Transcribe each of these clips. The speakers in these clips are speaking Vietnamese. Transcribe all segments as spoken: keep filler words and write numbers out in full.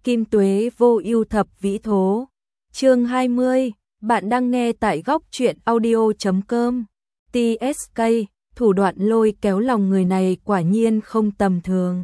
Kim tuế vô ưu thập vĩ thố. Chương hai mươi, bạn đang nghe tại góc truyện audio chấm com. tê ét ca, thủ đoạn lôi kéo lòng người này quả nhiên không tầm thường.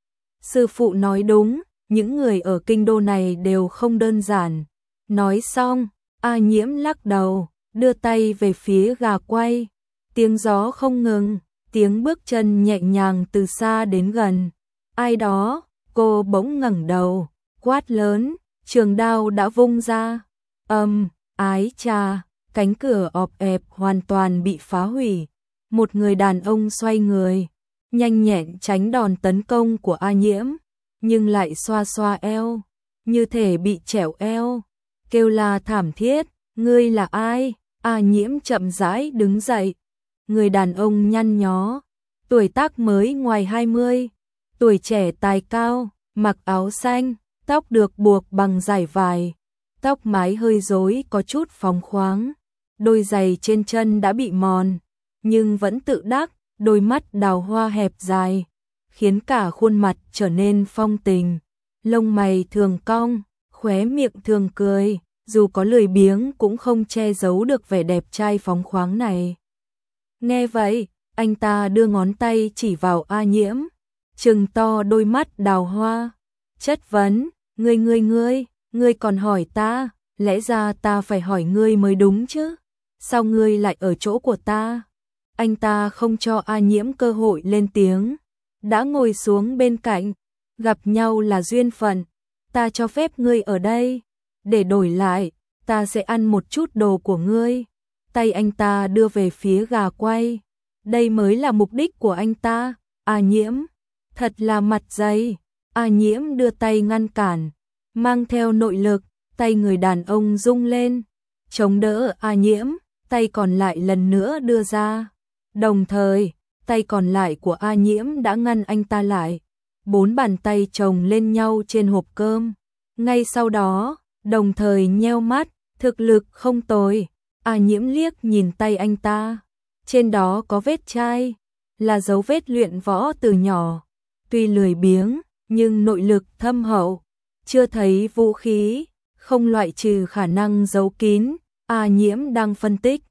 Sư phụ nói đúng, những người ở kinh đô này đều không đơn giản. Nói xong, A Nhiễm lắc đầu, đưa tay về phía gà quay. Tiếng gió không ngừng, tiếng bước chân nhẹ nhàng từ xa đến gần. Ai đó, cô bỗng ngẩng đầu, quát lớn, trường đao đã vung ra. Âm, ái chà, cánh cửa ọp ẹp hoàn toàn bị phá hủy. Một người đàn ông xoay người, nhanh nhẹn tránh đòn tấn công của A Nhiễm, nhưng lại xoa xoa eo, như thể bị trẽo eo, kêu la thảm thiết, ngươi là ai? A Nhiễm chậm rãi đứng dậy. Người đàn ông nhăn nhó, tuổi tác mới ngoài hai mươi, tuổi trẻ tài cao, mặc áo xanh, tóc được buộc bằng dải vải, tóc mái hơi rối có chút phóng khoáng, đôi giày trên chân đã bị mòn, nhưng vẫn tự đắc, đôi mắt đào hoa hẹp dài, khiến cả khuôn mặt trở nên phong tình, lông mày thường cong, khóe miệng thường cười, dù có lười biếng cũng không che giấu được vẻ đẹp trai phóng khoáng này. Nghe vậy, anh ta đưa ngón tay chỉ vào A Nhiễm, trừng to đôi mắt đào hoa, chất vấn, ngươi ngươi ngươi, ngươi còn hỏi ta, lẽ ra ta phải hỏi ngươi mới đúng chứ, sao ngươi lại ở chỗ của ta? Anh ta không cho A Nhiễm cơ hội lên tiếng, đã ngồi xuống bên cạnh, gặp nhau là duyên phận, ta cho phép ngươi ở đây, để đổi lại, ta sẽ ăn một chút đồ của ngươi. Tay anh ta đưa về phía gà quay, đây mới là mục đích của anh ta. A Nhiễm, thật là mặt dày. A Nhiễm đưa tay ngăn cản, mang theo nội lực, tay người đàn ông rung lên, chống đỡ A Nhiễm, tay còn lại lần nữa đưa ra. Đồng thời, tay còn lại của A Nhiễm đã ngăn anh ta lại, bốn bàn tay chồng lên nhau trên hộp cơm. Ngay sau đó, đồng thời nheo mắt, thực lực không tồi. A Nhiễm liếc nhìn tay anh ta, trên đó có vết chai, là dấu vết luyện võ từ nhỏ, tuy lười biếng, nhưng nội lực thâm hậu, chưa thấy vũ khí, không loại trừ khả năng giấu kín, A Nhiễm đang phân tích,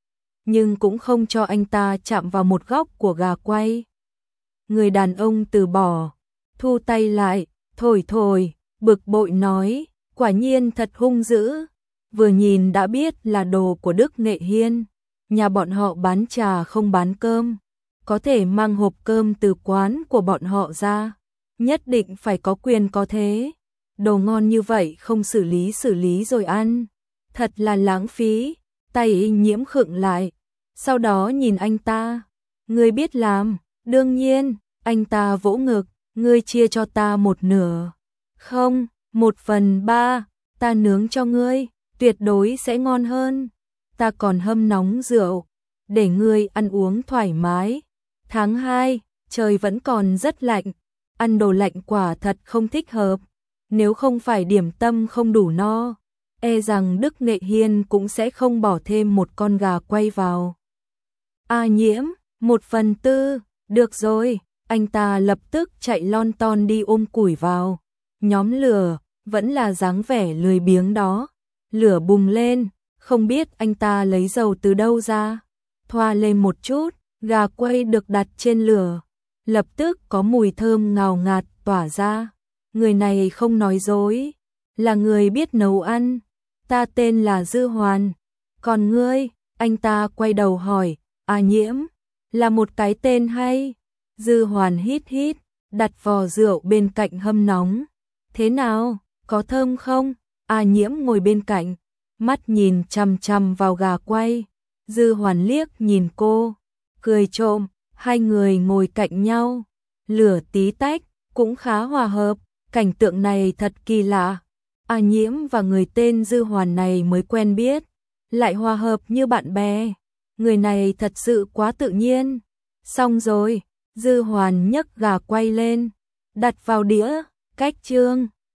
nhưng cũng không cho anh ta chạm vào một góc của gà quay. Người đàn ông từ bỏ, thu tay lại, thổi thổi, bực bội nói, quả nhiên thật hung dữ. Vừa nhìn đã biết là đồ của Đức Nghệ Hiên, nhà bọn họ bán trà không bán cơm, có thể mang hộp cơm từ quán của bọn họ ra, nhất định phải có quyền có thế. Đồ ngon như vậy không xử lý xử lý rồi ăn, thật là lãng phí. Tay Nhiễm khựng lại, sau đó nhìn anh ta, ngươi biết làm, đương nhiên. Anh ta vỗ ngực, ngươi chia cho ta một nửa. Không, một phần ba, ta nướng cho ngươi, tuyệt đối sẽ ngon hơn. Ta còn hâm nóng rượu, để ngươi ăn uống thoải mái. Tháng hai, trời vẫn còn rất lạnh, ăn đồ lạnh quả thật không thích hợp. Nếu không phải điểm tâm không đủ no, e rằng Đức Nghệ Hiên cũng sẽ không bỏ thêm một con gà quay vào. A Nhiễm, một phần tư, được rồi. Anh ta lập tức chạy lon ton đi ôm củi vào. Nhóm lửa, vẫn là dáng vẻ lười biếng đó. Lửa bùng lên, không biết anh ta lấy dầu từ đâu ra. Thoa lên một chút, gà quay được đặt trên lửa. Lập tức có mùi thơm ngào ngạt tỏa ra. Người này không nói dối, là người biết nấu ăn. Ta tên là Dư Hoàn. Còn ngươi? Anh ta quay đầu hỏi. A Nhiễm, là một cái tên hay. Dư Hoàn hít hít, đặt vò rượu bên cạnh hâm nóng. Thế nào, có thơm không? A Nhiễm ngồi bên cạnh, mắt nhìn chằm chằm vào gà quay. Dư Hoàn liếc nhìn cô, cười trộm, hai người ngồi cạnh nhau. Lửa tí tách, cũng khá hòa hợp, cảnh tượng này thật kỳ lạ. A Nhiễm và người tên Dư Hoàn này mới quen biết, lại hòa hợp như bạn bè. Người này thật sự quá tự nhiên. Xong rồi. Dư Hoàn nhấc gà quay lên, đặt vào đĩa, cách chương.